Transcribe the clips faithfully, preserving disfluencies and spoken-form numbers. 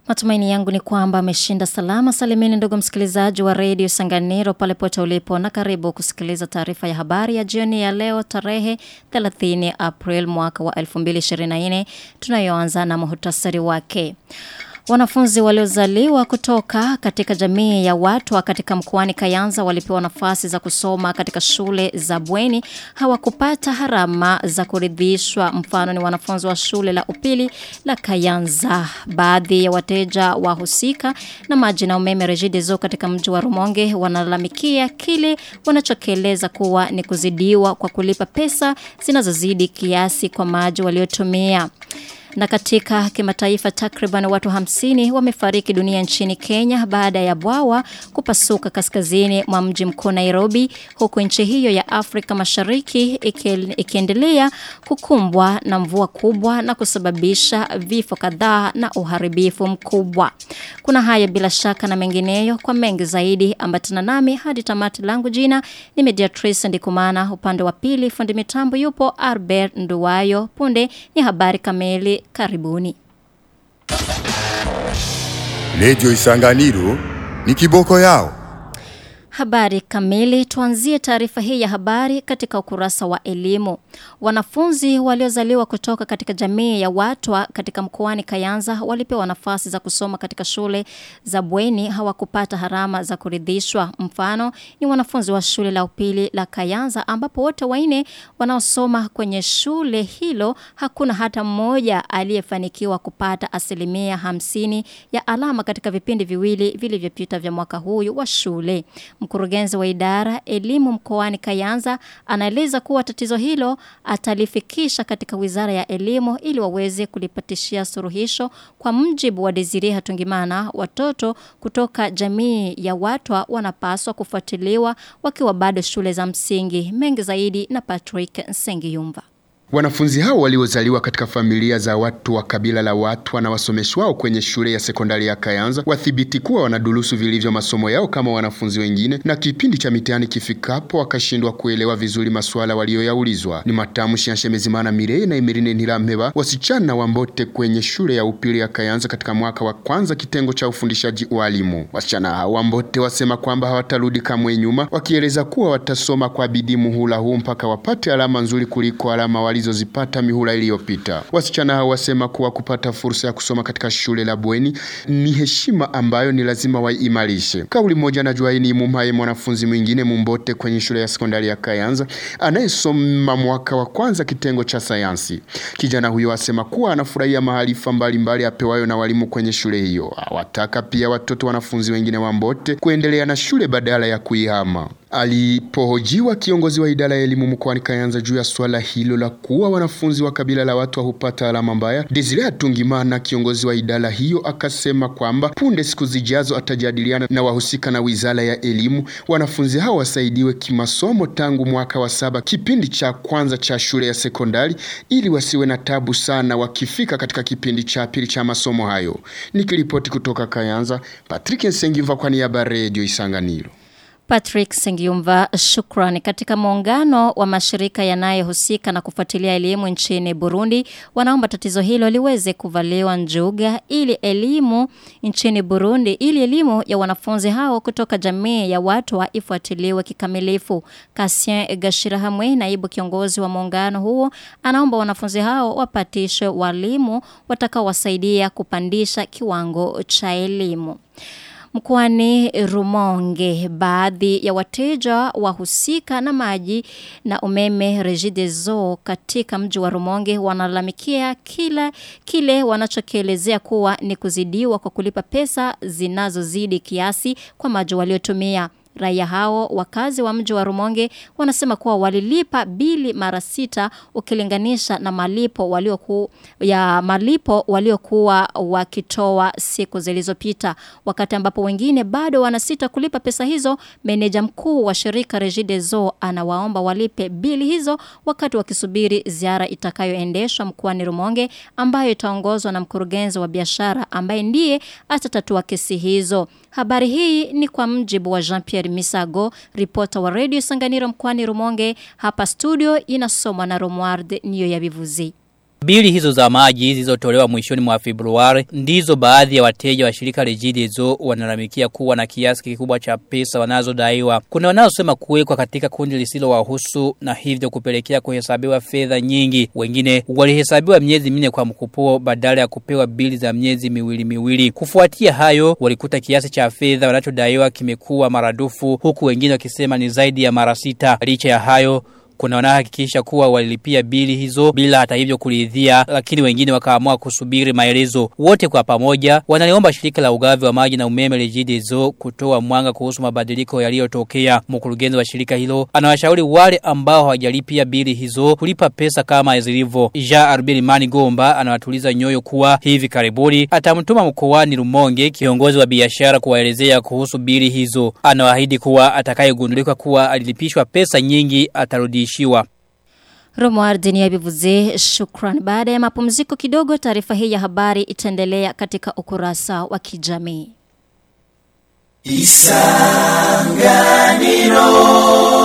Matumaini yangu ni kwamba ameshinda salama salimini ndugu msikilizaji wa Radio Sanganiro pale pote ulipo, na karibu kusikiliza taarifa ya habari ya jioni ya leo tarehe thelathini April mwaka wa elfu mbili ishirini na nne. Tunayoanza na muhtasari wake. Wanafunzi waliozaliwa kutoka katika jamii ya watu katika mkoani Kayanza walipewa nafasi za kusoma katika shule za bweni, hawakupata harama za kuridhishwa. Mfano ni wanafunzi wa shule la upili la Kayanza. Baadhi ya wateja wahusika na maji na umeme Regideso katika mji wa Rumonge wanalalamikia kile wanachokeleza kuwa ni kuzidiwa kwa kulipa pesa zinazozidi kiasi kwa maji waliotumia. Na katika kimataifa takriban watu hamsini wamefariki dunia nchini Kenya baada ya bwawa kupasuka kaskazini mwa mji mkuu Nairobi, huku nchi hiyo ya Afrika Mashariki ikiendelea kukumbwa na mvua kubwa na kusababisha vifo kadhaa na uharibifu mkubwa. Kuna haya bila shaka na mengineyo. Kwa mengi zaidi ambatana nami hadi tamati. Langu jina ni Mediatrice Ndikumana, upande wa pili fundi mitambo yupo Albert Nduwayo. Punde ni habari kamili. Karibuni. Radio Isanganiro ni kiboko yao. Habari kamili. Tuanzie taarifa hii ya habari katika ukurasa wa elimu. Wanafunzi waliozaliwa kutoka katika jamii ya watu katika mkoani Kayanza walipewa nafasi za kusoma katika shule za bweni, hawakupata harama za kuridhishwa. Mfano ni wanafunzi wa shule la upili la Kayanza, ambapo wote wanne wanaosoma kwenye shule hilo hakuna hata mmoja aliyefanikiwa kupata asilimia hamsini ya alama katika vipindi viwili vilivyopita vya mwaka huu wa shule. Mkurugenzi wa idara elimu mkoani Kayanza anaeleza kuwa tatizo hilo atalifikisha katika Wizara ya Elimu ili waweze kulipatishia suluhisho. Kwa mjibu wa Desire Hatungimana, watoto kutoka jamii ya watu wanapaswa kufuatiliwa wakiwa bado shule za msingi. Mengi zaidi na Patrick Sengiyumva. Wanafunzi hao waliozaliwa katika familia za watu wa kabila la watu na wasomeshwao kwenye shule ya sekondari ya Kayanza wathibiti kuwa wanadurusu vilivyo masomo yao kama wanafunzi wengine, na kipindi cha mitihani kifikapo wakashindwa kuelewa vizuri masuala walioyaulizwa. Ni matamshi ya Shemezimana Mireye na Emirine Ntirampheba, wasichana wa Mbote kwenye shule ya upili ya Kayanza katika mwaka wa kwanza kitengo cha ufundishaji walimu. Wasichana hao wa Mbote wasema kwamba hawatarudi kamwe nyuma, wakieleza kuwa watasoma kwa bidii muhula huu mpaka wapate alama nzuri kuliko alama wali zipata mihula iliyopita. Wasichana hao wasema kuwa kupata fursa ya kusoma katika shule la bweni ni heshima ambayo ni lazima waimarishe. Kauli moja na Juaini Mumpaye, mwanafunzi mwingine Mumbote kwenye shule ya sekondari ya Kayanza anayesoma mwaka wa kwanza kitengo cha sayansi. Kijana huyo asema kuwa anafurahia maharifa mbalimbali apewayo na walimu kwenye shule hiyo. Awataka pia watoto wanafunzi wengine wa Mbote kuendelea na shule badala ya kuihama. Alipohojiwa kiongozi wa idara ya elimu mkoani Kayanza juu ya swala hilo la kuwa wanafunzi wa kabila la watu hupata alama mbaya, Desire Hatungimana, kiongozi wa idara hiyo, akasema kwamba punde siku zijazo atajadiliana na wahusika na Wizara ya Elimu wanafunzi hao wasaidiwe kimasomo tangu mwaka wa saba kipindi cha kwanza cha shule ya sekondari, ili wasiwe na tabu sana wakifika katika kipindi cha pili cha masomo hayo. Nikiripoti kutoka Kayanza, Patrick Nsengiyumva kwa niaba ya Radio Isanganiro. Patrick Sengiyumva, shukrani. Katika muungano wa mashirika yanayohusika na kufuatilia elimu nchini Burundi, wanaomba tatizo hilo liweze kuvaliwa njuga ili elimu nchini Burundi, ili elimu ya wanafunzi hao kutoka jamii ya watu wa ifuatiliwe kikamilifu. Cassien Gashirahamwe, naibu kiongozi wa muungano huo, anaomba wanafunzi hao wapatishwe walimu watakaowasaidia kupandisha kiwango cha elimu. Mkoani Rumonge, baadhi ya wateja wahusika na maji na umeme Regideso katika mji wa Rumonge wanalalamikia kila kile wanachokielezea kuwa ni kuzidiwa kwa kulipa pesa zinazozidi kiasi kwa maji waliotumia. Raia hao wakazi wa mji wa Rumonge wanasema kuwa walilipa bili mara sita ukilinganisha na malipo walioku ya malipo waliokuwa wakitoa siku zilizopita, wakati ambapo wengine bado wanasita kulipa pesa hizo. Meneja mkuu wa shirika Regideso anawaomba walipe bili hizo wakati wakisubiri ziara itakayoendeshwa mkoani Rumonge, ambayo itaongozwa na mkurugenzi wa biashara ambaye ndiye atatatua kesi hizo. Habari hii ni kwa mjibu wa Jean-Pierre Misago, ripota wa Radio Sanganiro mkoani Rumonge. Hapa studio inasomwa na Romuald Niyo ya Bivuzi. Bili hizo za maji zilizotolewa mwishoni mwa Februari ndizo baadhi ya wateja wa shirika Regideso wanalalamikia kuwa na kiasi kikubwa cha pesa wanazodaiwa. Kuna wanaosema kuwekwa katika kundi lisilo wahusu na hivyo kupelekea kuhesabiwa fedha nyingi. Wengine walihesabiwa miezi minne kwa mkupuo badala ya kupewa bili za miezi miwili miwili. Kufuatia hayo walikuta kiasi cha fedha wanachodaiwa kimekuwa maradufu, huku wengine wakisema ni zaidi ya mara sita. Licha ya hayo kuna wanahakikisha kuwa walilipia bili hizo bila hata hivyo kuridhia, lakini wengine wakaamua kusubiri maelezo. Wote kwa pamoja wanaliomba shirika la ugavi wa maji na umeme Regideso kutoa mwanga kuhusu mabadiliko yaliyotokea. Mkurugenzi wa shirika hilo anawashauri wale ambao hawajalipia bili hizo kulipa pesa kama zilivyo. Jean Arbeli Mani Gomba anawatuliza nyoyo kuwa hivi karibuni atamtuma mkoani Rumonge kiongozi wa biashara kuwaelezea kuhusu bili hizo. Anawaahidi kuwa atakayegundulika kuwa alilipishwa pesa nyingi atarudi Shiwa. Romuald Niyabivuze, shukran. Baada ya mapumziko kidogo, taarifa hii ya habari itaendelea katika ukurasa wa kijamii. Isanganiro.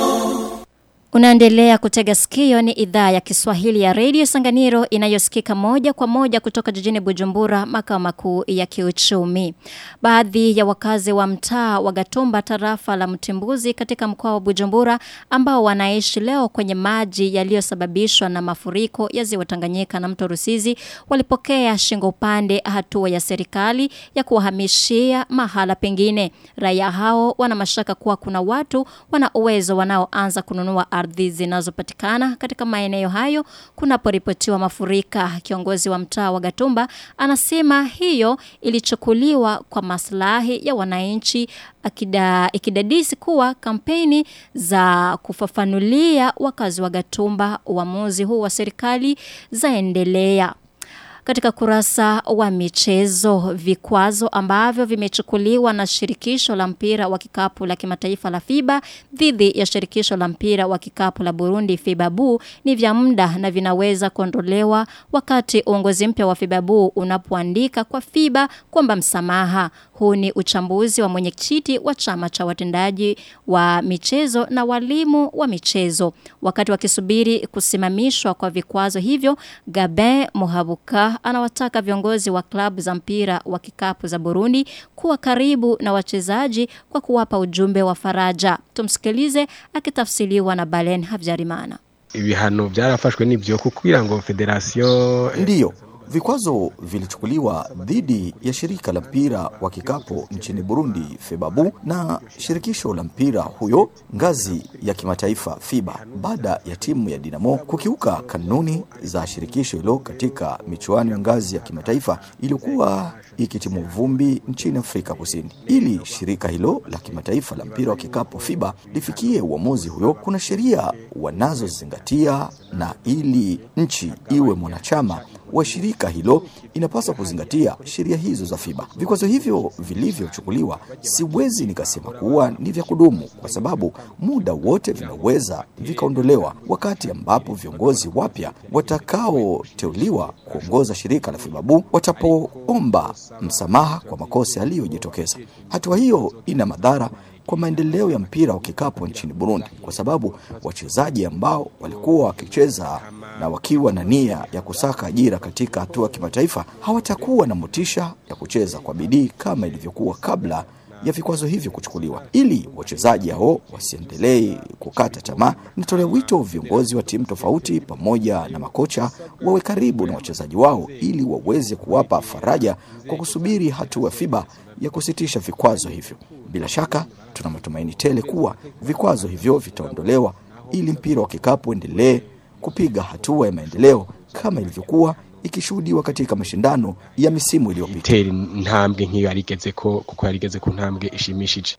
Unaendelea kutega sikio, ni idhaa ya Kiswahili ya Radio Sanganiro inayosikika moja kwa moja kutoka jijini Bujumbura, makao makuu ya kiuchumi. Baadhi ya wakazi wa mtaa wa Gatumba tarafa la Mtimbuzi katika mkoa wa Bujumbura ambao wanaishi leo kwenye maji yaliyosababishwa na mafuriko ya ziwa Tanganyika na mto Rusizi walipokea shingo upande hatua ya serikali ya kuwahamishia mahala pengine. Raia hao wana mashaka kuwa kuna watu wana uwezo wanaoanza kununua ardhi zinazopatikana katika maeneo hayo kunaporipotiwa mafurika. Kiongozi wa mtaa wa Gatumba anasema hiyo ilichukuliwa kwa maslahi ya wananchi, akida ikidadisi kuwa kampeni za kufafanulia wakazi wa Gatumba uamuzi huu wa serikali zaendelea. Katika kurasa wa michezo, vikwazo ambavyo vimechukuliwa na shirikisho la mpira wa kikapu la kimataifa la FIBA dhidi ya shirikisho la mpira wa kikapu la Burundi FIBABU ni vya muda na vinaweza kuondolewa wakati uongozi mpya wa FIBABU unapoandika kwa FIBA kwamba msamaha. Huu ni uchambuzi wa mwenyekiti wa chama cha watendaji wa michezo na walimu wa michezo. Wakati wakisubiri kusimamishwa kwa vikwazo hivyo, Gabin Muhabuka anawataka viongozi wa klabu za mpira wa kikapu za Burundi kuwa karibu na wachezaji kwa kuwapa ujumbe wa faraja. Tumsikilize akitafsiriwa na Balen Havyarimana. Ibihano byarafashwe n'ibyo kugira ngo federation ndiyo vikwazo vilichukuliwa dhidi ya shirika la mpira wa kikapu nchini Burundi FEBABU na shirikisho la mpira huyo ngazi ya kimataifa FIBA baada ya timu ya Dinamo kukiuka kanuni za shirikisho hilo katika michuano ya ngazi ya kimataifa iliyokuwa ikitimu vumbi nchini Afrika Kusini. Ili shirika hilo la kimataifa la mpira wa kikapu FIBA lifikie uamuzi huyo, kuna sheria wanazozingatia, na ili nchi iwe mwanachama wa shirika hilo inapaswa kuzingatia sheria hizo za FIBA. Vikwazo hivyo vilivyochukuliwa siwezi nikasema kuwa ni vya kudumu, kwa sababu muda wote vinaweza vikaondolewa wakati ambapo viongozi wapya watakaoteuliwa kuongoza shirika la FIBABU watapoomba msamaha kwa makosa yaliyojitokeza. Hatua hiyo ina madhara kwa maendeleo ya mpira wa kikapu nchini Burundi, kwa sababu wachezaji ambao walikuwa wakicheza na wakiwa na nia ya kusaka ajira katika hatua ya kimataifa hawatakuwa na motisha ya kucheza kwa bidii kama ilivyokuwa kabla ya vikwazo hivyo kuchukuliwa. Ili wachezaji hao wasiendelee kukata tamaa, nitolea wito viongozi wa timu tofauti pamoja na makocha wawe karibu na wachezaji wao ili waweze kuwapa faraja kwa kusubiri hatua FIBA ya kusitisha vikwazo hivyo. Bila shaka tuna matumaini tele kuwa vikwazo hivyo vitaondolewa ili mpira wa kikapu endelee kupiga hatua ya maendeleo kama ilivyokuwa ikishuhudiwa katika mashindano ya misimu iliyopita. Ntambwe nk'iyo yarigeze ko kuko yarigeze ku ntambwe ishimishije.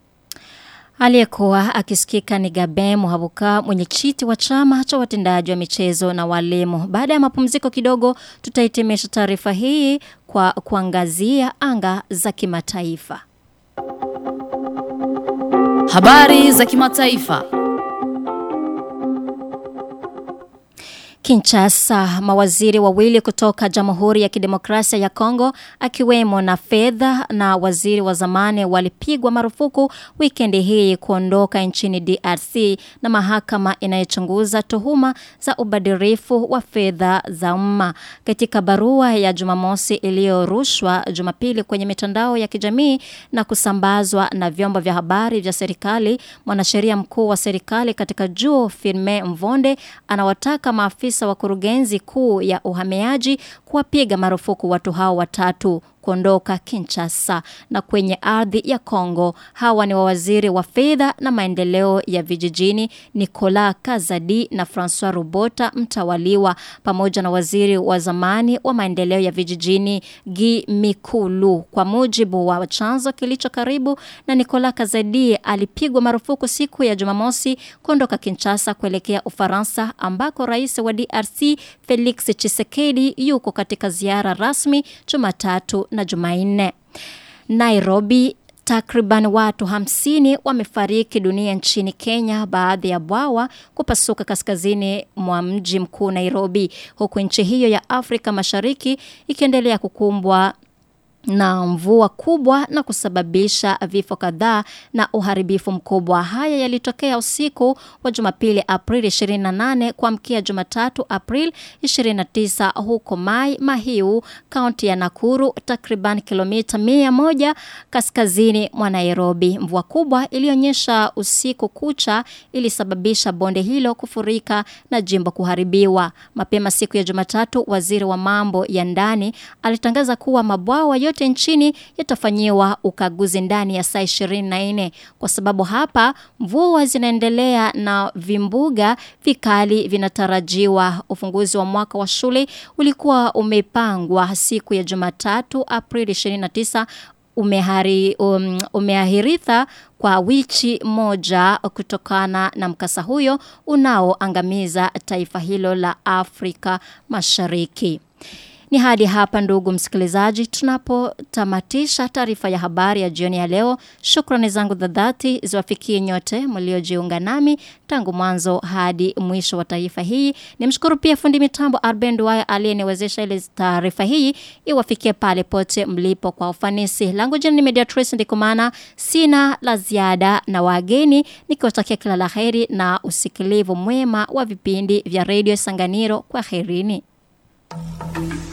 Aliyekuwa akisikika ni Gabe Muhabuka, mwenyekiti wa chama cha watendaji wa michezo na walimu. Baada ya mapumziko kidogo, tutahitimisha taarifa hii kwa kuangazia anga za kimataifa. Habari za kimataifa. Kinshasa, mawaziri wawili kutoka Jamhuri ya Kidemokrasia ya Kongo akiwemo na fedha na waziri wa zamani walipigwa marufuku wikendi hii kuondoka nchini D R C na mahakama inayochunguza tuhuma za ubadhirifu wa fedha za umma. Katika barua ya Jumamosi iliyorushwa Jumapili kwenye mitandao ya kijamii na kusambazwa na vyombo vya habari vya serikali, mwanasheria mkuu wa serikali katika juu Firme Mvonde anawataka maafisa wa kurugenzi kuu ya uhamiaji kuwapiga marufuku watu hao watatu kuondoka Kinshasa na kwenye ardhi ya Kongo. Hawa ni waziri wa fedha na maendeleo ya vijijini Nicolas Kazadi na François Rubota Mtawaliwa, pamoja na waziri wa zamani wa maendeleo ya vijijini Guy Mikulu. Kwa mujibu wa chanzo kilicho karibu na Nicolas Kazadi, alipigwa marufuku siku ya Jumamosi kuondoka Kinshasa kuelekea Ufaransa ambako rais wa D R C Felix Tshisekedi yuko katika ziara rasmi Jumatatu na Jumanne. Nairobi, takriban watu hamsini wamefariki dunia nchini Kenya baadhi ya bwawa kupasuka kaskazini mwa mji mkuu Nairobi, huku nchi hiyo ya Afrika Mashariki ikiendelea kukumbwa na mvua kubwa na kusababisha vifo kadhaa na uharibifu mkubwa. Haya yalitokea usiku wa Jumapili Aprili ishirini na nane kuamkia Jumatatu Aprili ishirini na tisa huko Mai Mahiu, kaunti ya Nakuru, takriban kilomita mia moja kaskazini mwa Nairobi. Mvua kubwa ilionyesha usiku kucha ilisababisha bonde hilo kufurika na jimbo kuharibiwa. Mapema siku ya Jumatatu, waziri wa mambo ya ndani alitangaza kuwa mabwawa yote nchini yatafanyiwa ukaguzi ndani ya saa ishirini na nne kwa sababu hapa mvua zinaendelea na vimbuga vikali vinatarajiwa. Ufunguzi wa mwaka wa shule ulikuwa umepangwa siku ya Jumatatu Aprili ishirini na tisa umehari um, umeahiritha kwa wiki moja kutokana na mkasa huyo unaoangamiza taifa hilo la Afrika Mashariki. Ni hadi hapa ndugu msikilizaji tunapotamatisha taarifa ya habari ya jioni ya leo. Shukrani zangu za dhati ziwafikie nyote mliojiunga nami tangu mwanzo hadi mwisho wa taarifa hii. Nimshukuru pia fundi mitambo Arben Duaya aliyeniwezesha ile taarifa hii iwafikie pale pote mlipo kwa ufanisi. Langu jina ni Mediatrice Ndikumana, sina la ziada na wageni nikiwatakia kila laheri na usikilivu mwema wa vipindi vya Radio Sanganiro. Kwa herini.